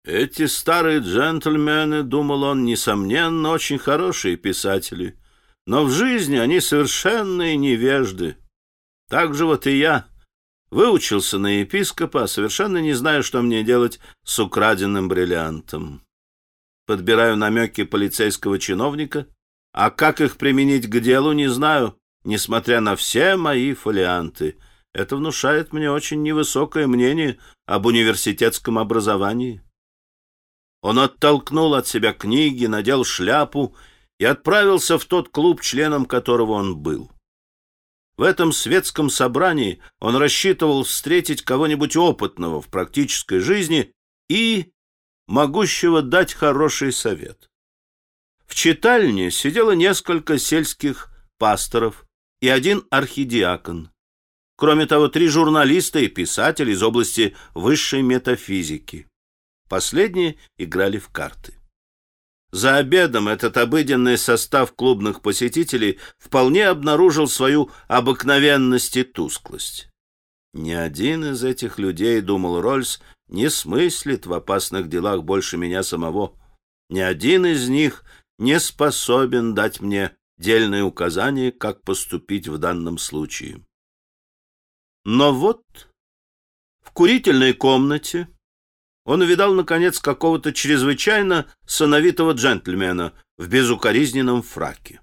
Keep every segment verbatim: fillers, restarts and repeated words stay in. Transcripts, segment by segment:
Эти старые джентльмены, думал он, несомненно, очень хорошие писатели, но в жизни они совершенные невежды. Так же вот и я выучился на епископа, совершенно не знаю, что мне делать с украденным бриллиантом. Подбираю намеки полицейского чиновника, а как их применить к делу, не знаю, несмотря на все мои фолианты. Это внушает мне очень невысокое мнение об университетском образовании. Он оттолкнул от себя книги, надел шляпу и отправился в тот клуб, членом которого он был. В этом светском собрании он рассчитывал встретить кого-нибудь опытного в практической жизни и могущего дать хороший совет. В читальне сидело несколько сельских пасторов и один архидиакон. Кроме того, три журналиста и писатель из области высшей метафизики. Последние играли в карты. За обедом этот обыденный состав клубных посетителей вполне обнаружил свою обыкновенность и тусклость. Ни один из этих людей, думал Рольс, не смыслит в опасных делах больше меня самого. Ни один из них не способен дать мне дельные указания, как поступить в данном случае. Но вот в курительной комнате он увидал, наконец, какого-то чрезвычайно сановитого джентльмена в безукоризненном фраке.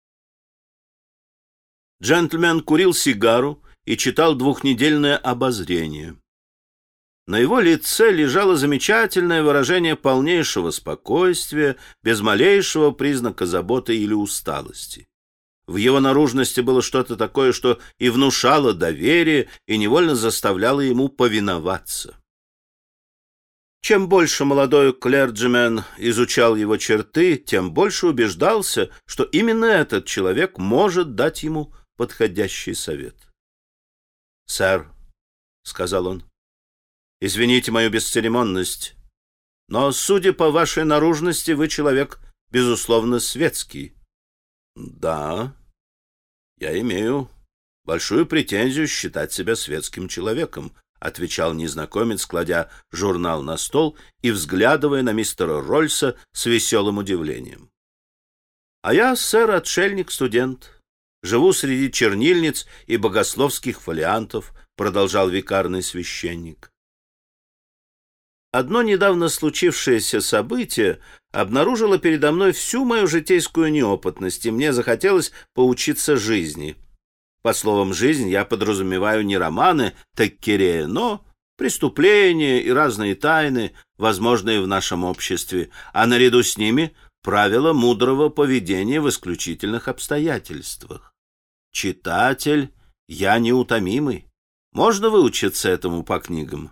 Джентльмен курил сигару и читал двухнедельное обозрение. На его лице лежало замечательное выражение полнейшего спокойствия, без малейшего признака заботы или усталости. В его наружности было что-то такое, что и внушало доверие, и невольно заставляло ему повиноваться. Чем больше молодой клерджимен изучал его черты, тем больше убеждался, что именно этот человек может дать ему подходящий совет. «Сэр», — сказал он, — «извините мою бесцеремонность, но, судя по вашей наружности, вы человек, безусловно, светский». «Да, я имею большую претензию считать себя светским человеком», — отвечал незнакомец, кладя журнал на стол и взглядывая на мистера Рольса с веселым удивлением. «А я, сэр, отшельник-студент. Живу среди чернильниц и богословских фолиантов», — продолжал викарный священник. Одно недавно случившееся событие обнаружило передо мной всю мою житейскую неопытность, и мне захотелось поучиться жизни. По словам «жизнь» я подразумеваю не романы Теккерея, но преступления и разные тайны, возможные в нашем обществе, а наряду с ними правила мудрого поведения в исключительных обстоятельствах. Читатель, я неутомимый. Можно выучиться этому по книгам?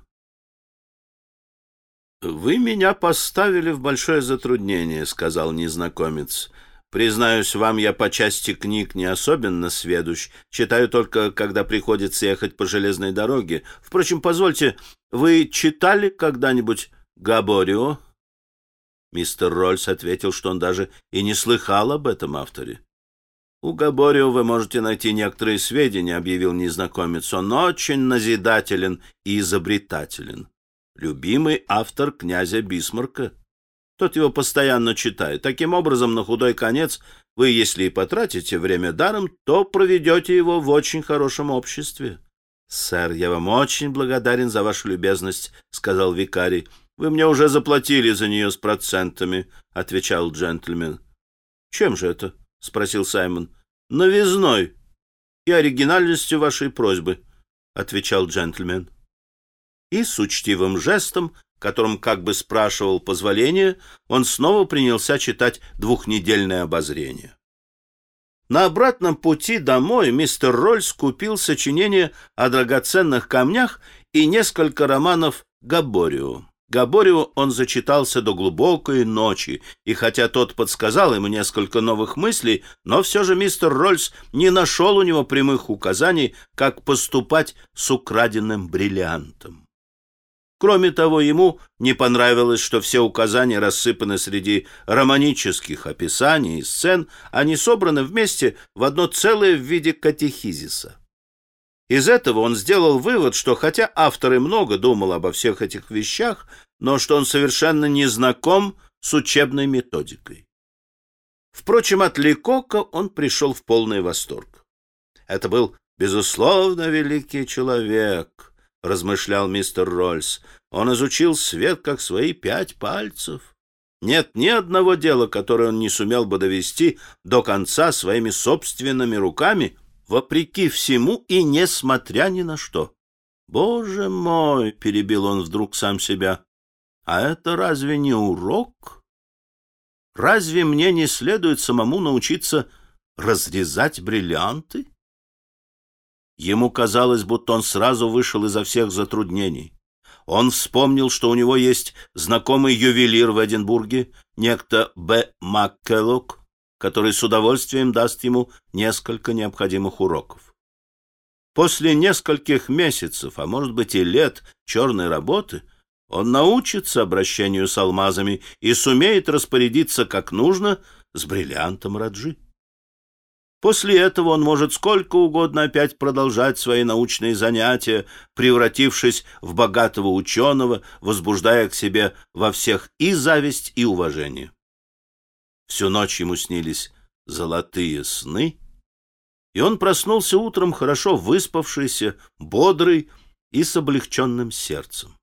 «Вы меня поставили в большое затруднение», — сказал незнакомец. «Признаюсь вам, я по части книг не особенно сведущ, читаю только, когда приходится ехать по железной дороге. Впрочем, позвольте, вы читали когда-нибудь Габорио?» Мистер Рольс ответил, что он даже и не слыхал об этом авторе. «У Габорио вы можете найти некоторые сведения», — объявил незнакомец. «Он очень назидателен и изобретателен. Любимый автор князя Бисмарка. Тот его постоянно читает. Таким образом, на худой конец, вы, если и потратите время даром, то проведете его в очень хорошем обществе». «Сэр, я вам очень благодарен за вашу любезность», — сказал викарий. «Вы мне уже заплатили за нее с процентами», — отвечал джентльмен. «Чем же это?» — спросил Саймон. «Новизной и оригинальностью вашей просьбы», — отвечал джентльмен. И с учтивым жестом, которым как бы спрашивал позволения, он снова принялся читать двухнедельное обозрение. На обратном пути домой мистер Рольс купил сочинение о драгоценных камнях и несколько романов Габорио. Габорио он зачитался до глубокой ночи, и хотя тот подсказал ему несколько новых мыслей, но все же мистер Рольс не нашел у него прямых указаний, как поступать с украденным бриллиантом. Кроме того, ему не понравилось, что все указания рассыпаны среди романических описаний и сцен, а не собраны вместе в одно целое в виде катехизиса. Из этого он сделал вывод, что хотя автор и много думал обо всех этих вещах, но что он совершенно не знаком с учебной методикой. Впрочем, от Ликока он пришел в полный восторг. Это был, безусловно, великий человек, размышлял мистер Рольс. Он изучил свет как свои пять пальцев. Нет ни одного дела, которое он не сумел бы довести до конца своими собственными руками, вопреки всему и несмотря ни на что. «Боже мой!» — перебил он вдруг сам себя. «А это разве не урок? Разве мне не следует самому научиться разрезать бриллианты?» Ему казалось, будто он сразу вышел изо всех затруднений. Он вспомнил, что у него есть знакомый ювелир в Эдинбурге, некто Б. Маккеллок, который с удовольствием даст ему несколько необходимых уроков. После нескольких месяцев, а может быть и лет черной работы, он научится обращению с алмазами и сумеет распорядиться как нужно с бриллиантом Раджи. После этого он может сколько угодно опять продолжать свои научные занятия, превратившись в богатого ученого, возбуждая к себе во всех и зависть, и уважение. Всю ночь ему снились золотые сны, и он проснулся утром хорошо выспавшийся, бодрый и с облегченным сердцем.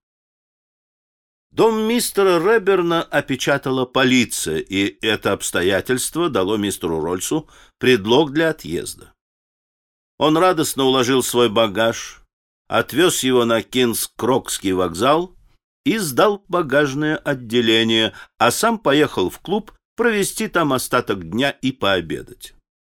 Дом мистера Реберна опечатала полиция, и это обстоятельство дало мистеру Рольсу предлог для отъезда. Он радостно уложил свой багаж, отвез его на Кингс-Крокский вокзал и сдал в багажное отделение, а сам поехал в клуб провести там остаток дня и пообедать.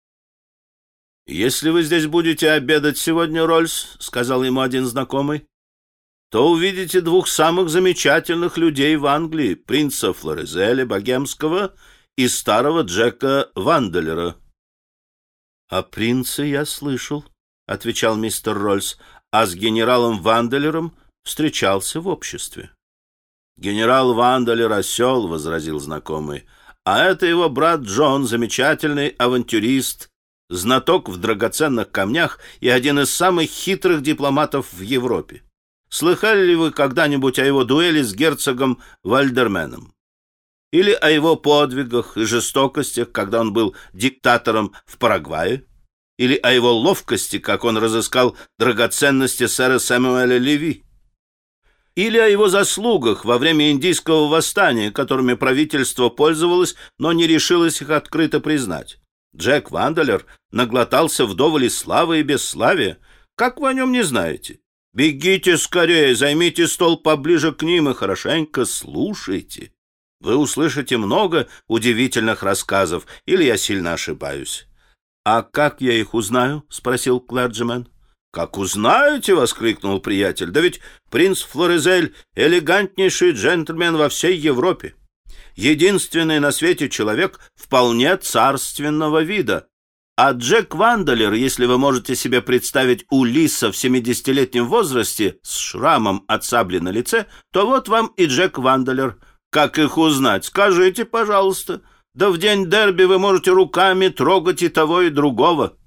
«Если вы здесь будете обедать сегодня, Рольс, — сказал ему один знакомый, — то увидите двух самых замечательных людей в Англии, принца Флоризеля Богемского и старого Джека Ванделера». — О принце я слышал, — отвечал мистер Рольс, — а с генералом Ванделером встречался в обществе. — Генерал Ванделер — осел, — возразил знакомый, — а это его брат Джон, замечательный авантюрист, знаток в драгоценных камнях и один из самых хитрых дипломатов в Европе. Слыхали ли вы когда-нибудь о его дуэли с герцогом Вальдерменом? Или о его подвигах и жестокостях, когда он был диктатором в Парагвае? Или о его ловкости, как он разыскал драгоценности сэра Сэмюэля Леви? Или о его заслугах во время индийского восстания, которыми правительство пользовалось, но не решилось их открыто признать? Джек Ванделер наглотался вдоволь и славы и бесславия. Как вы о нем не знаете? Бегите скорее, займите стол поближе к ним и хорошенько слушайте. Вы услышите много удивительных рассказов, или я сильно ошибаюсь. — А как я их узнаю? — спросил клерджимен. — Как узнаете? — воскликнул приятель. — Да ведь принц Флоризель — элегантнейший джентльмен во всей Европе. Единственный на свете человек вполне царственного вида. А Джек Ванделер, если вы можете себе представить Улисса в семидесятилетнем возрасте с шрамом от сабли на лице, то вот вам и Джек Ванделер. Как их узнать? Скажите, пожалуйста. Да в день дерби вы можете руками трогать и того, и другого.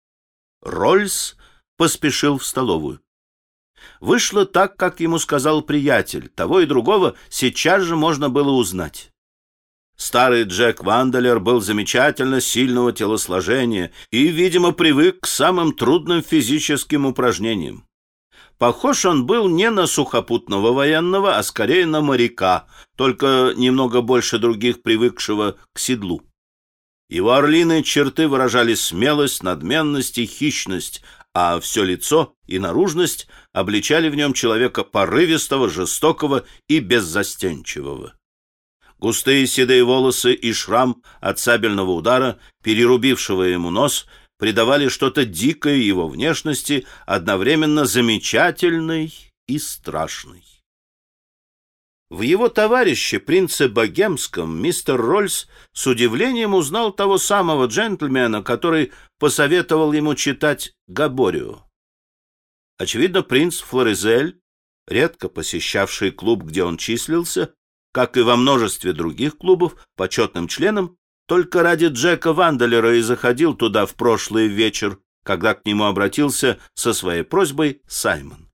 Рольс поспешил в столовую. Вышло так, как ему сказал приятель. Того и другого сейчас же можно было узнать. Старый Джек Ванделер был замечательно сильного телосложения и, видимо, привык к самым трудным физическим упражнениям. Похож он был не на сухопутного военного, а скорее на моряка, только немного больше других привыкшего к седлу. Его орлиные черты выражали смелость, надменность и хищность, а все лицо и наружность обличали в нем человека порывистого, жестокого и беззастенчивого. Густые седые волосы и шрам от сабельного удара, перерубившего ему нос, придавали что-то дикое его внешности, одновременно замечательной и страшной. В его товарище, принце Богемском, мистер Рольс с удивлением узнал того самого джентльмена, который посоветовал ему читать Габорио. Очевидно, принц Флоризель, редко посещавший клуб, где он числился, как и во множестве других клубов, почетным членом, только ради Джека Ванделера и заходил туда в прошлый вечер, когда к нему обратился со своей просьбой Саймон.